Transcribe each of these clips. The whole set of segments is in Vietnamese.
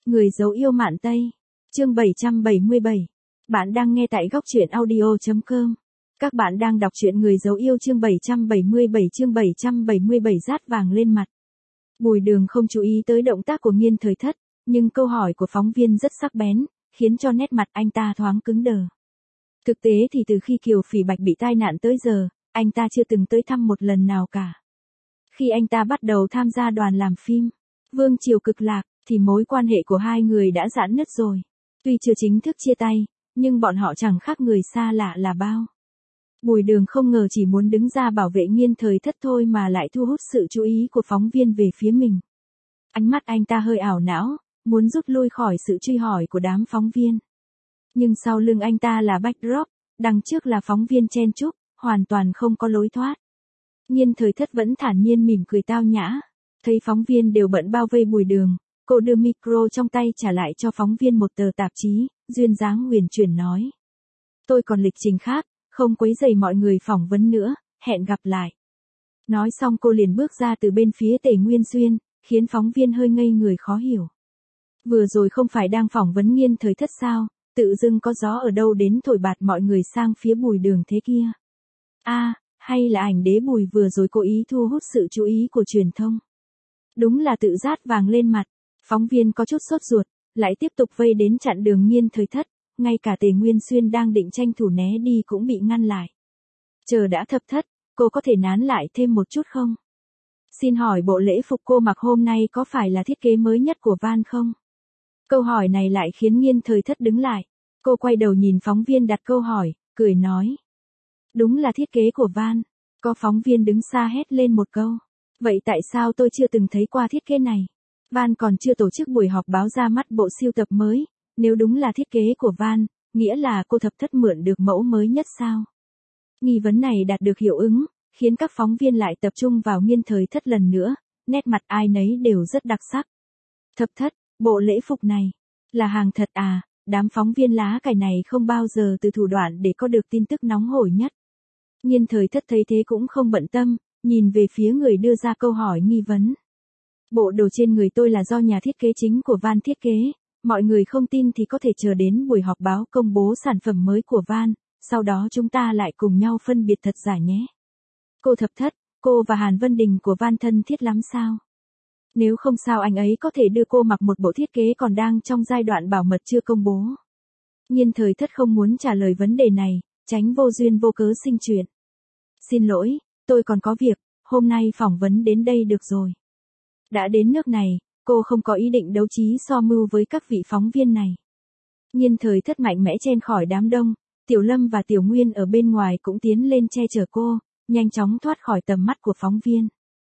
Người dấu yêu Mạn Tây. Chương 777. Bạn đang nghe tại góc truyện audio.com. Các bạn đang đọc truyện Người dấu yêu chương 777 rát vàng lên mặt. Bùi Đường không chú ý tới động tác của Nghiên Thời Thất, nhưng câu hỏi của phóng viên rất sắc bén, khiến cho nét mặt anh ta thoáng cứng đờ. Thực tế thì từ khi Kiều Phỉ Bạch bị tai nạn tới giờ, anh ta chưa từng tới thăm một lần nào cả. Khi anh ta bắt đầu tham gia đoàn làm phim Vương Triều Cực Lạc, thì mối quan hệ của hai người đã rạn nứt rồi. Tuy chưa chính thức chia tay, nhưng bọn họ chẳng khác người xa lạ là bao. Bùi Đường không ngờ chỉ muốn đứng ra bảo vệ Nghiên Thời Thất thôi mà lại thu hút sự chú ý của phóng viên về phía mình. Ánh mắt anh ta hơi ảo não, muốn rút lui khỏi sự truy hỏi của đám phóng viên. Nhưng sau lưng anh ta là backdrop, đằng trước là phóng viên chen chúc, hoàn toàn không có lối thoát. Nghiên Thời Thất vẫn thản nhiên mỉm cười tao nhã. Thấy phóng viên đều bận bao vây Bùi Đường, cô đưa micro trong tay trả lại cho phóng viên một tờ tạp chí, duyên dáng huyền chuyển nói. Tôi còn lịch trình khác, không quấy rầy mọi người phỏng vấn nữa, hẹn gặp lại. Nói xong cô liền bước ra từ bên phía Tề Nguyên Xuyên, khiến phóng viên hơi ngây người khó hiểu. Vừa rồi không phải đang phỏng vấn Nghiên Thời Thất sao, tự dưng có gió ở đâu đến thổi bạt mọi người sang phía Bùi Đường thế kia. Hay là ảnh đế Bùi vừa rồi cố ý thu hút sự chú ý của truyền thông. Đúng là tự rát vàng lên mặt. Phóng viên có chút sốt ruột, lại tiếp tục vây đến chặn đường Nghiên Thời Thất, ngay cả Tề Nguyên Xuyên đang định tranh thủ né đi cũng bị ngăn lại. Chờ đã Thập Thất, cô có thể nán lại thêm một chút không? Xin hỏi bộ lễ phục cô mặc hôm nay có phải là thiết kế mới nhất của Van không? Câu hỏi này lại khiến Nghiên Thời Thất đứng lại. Cô quay đầu nhìn phóng viên đặt câu hỏi, cười nói. Đúng là thiết kế của Van. Có phóng viên đứng xa hét lên một câu. Vậy tại sao tôi chưa từng thấy qua thiết kế này? Van còn chưa tổ chức buổi họp báo ra mắt bộ sưu tập mới, nếu đúng là thiết kế của Van, nghĩa là cô Thập Thất mượn được mẫu mới nhất sao? Nghi vấn này đạt được hiệu ứng, khiến các phóng viên lại tập trung vào Nghiên Thời Thất lần nữa, nét mặt ai nấy đều rất đặc sắc. Thập Thất, bộ lễ phục này, là hàng thật à? Đám phóng viên lá cải này không bao giờ từ thủ đoạn để có được tin tức nóng hổi nhất. Nghiên Thời Thất thấy thế cũng không bận tâm, nhìn về phía người đưa ra câu hỏi nghi vấn. Bộ đồ trên người tôi là do nhà thiết kế chính của Van thiết kế, mọi người không tin thì có thể chờ đến buổi họp báo công bố sản phẩm mới của Van, sau đó chúng ta lại cùng nhau phân biệt thật giả nhé. Cô Thập Thất, cô và Hàn Vân Đình của Van thân thiết lắm sao? Nếu không sao anh ấy có thể đưa cô mặc một bộ thiết kế còn đang trong giai đoạn bảo mật chưa công bố. Nghiên Thời Thất không muốn trả lời vấn đề này, tránh vô duyên vô cớ sinh chuyện. Xin lỗi, tôi còn có việc, hôm nay phỏng vấn đến đây được rồi. Đã đến nước này, cô không có ý định đấu trí so mưu với các vị phóng viên này. Nghiên Thời Thất mạnh mẽ chen khỏi đám đông, Tiểu Lâm và Tiểu Nguyên ở bên ngoài cũng tiến lên che chở cô, nhanh chóng thoát khỏi tầm mắt của phóng viên.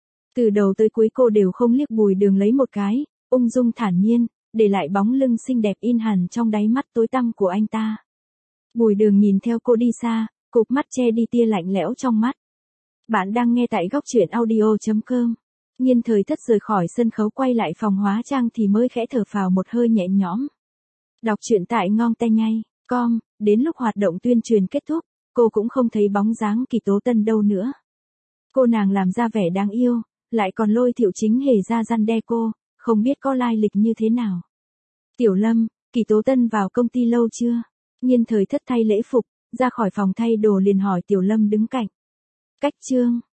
Từ đầu tới cuối cô đều không liếc Bùi Đường lấy một cái, ung dung thản nhiên, để lại bóng lưng xinh đẹp in hẳn trong đáy mắt tối tăm của anh ta. Bùi Đường nhìn theo cô đi xa, cụp mắt che đi tia lạnh lẽo trong mắt. Bạn đang nghe tại góc truyện audio.com. Nghiên Thời Thất rời khỏi sân khấu quay lại phòng hóa trang thì mới khẽ thở phào một hơi nhẹ nhõm. Đọc truyện tại ngontenhai.com, đến lúc hoạt động tuyên truyền kết thúc, cô cũng không thấy bóng dáng Kỳ Tố Tân đâu nữa. Cô nàng làm ra vẻ đáng yêu, lại còn lôi Thiệu Chính Hề ra răn đe cô, không biết có lai lịch như thế nào. Tiểu Lâm, Kỳ Tố Tân vào công ty lâu chưa? Nghiên Thời Thất thay lễ phục, ra khỏi phòng thay đồ liền hỏi Tiểu Lâm đứng cạnh. Cách chương.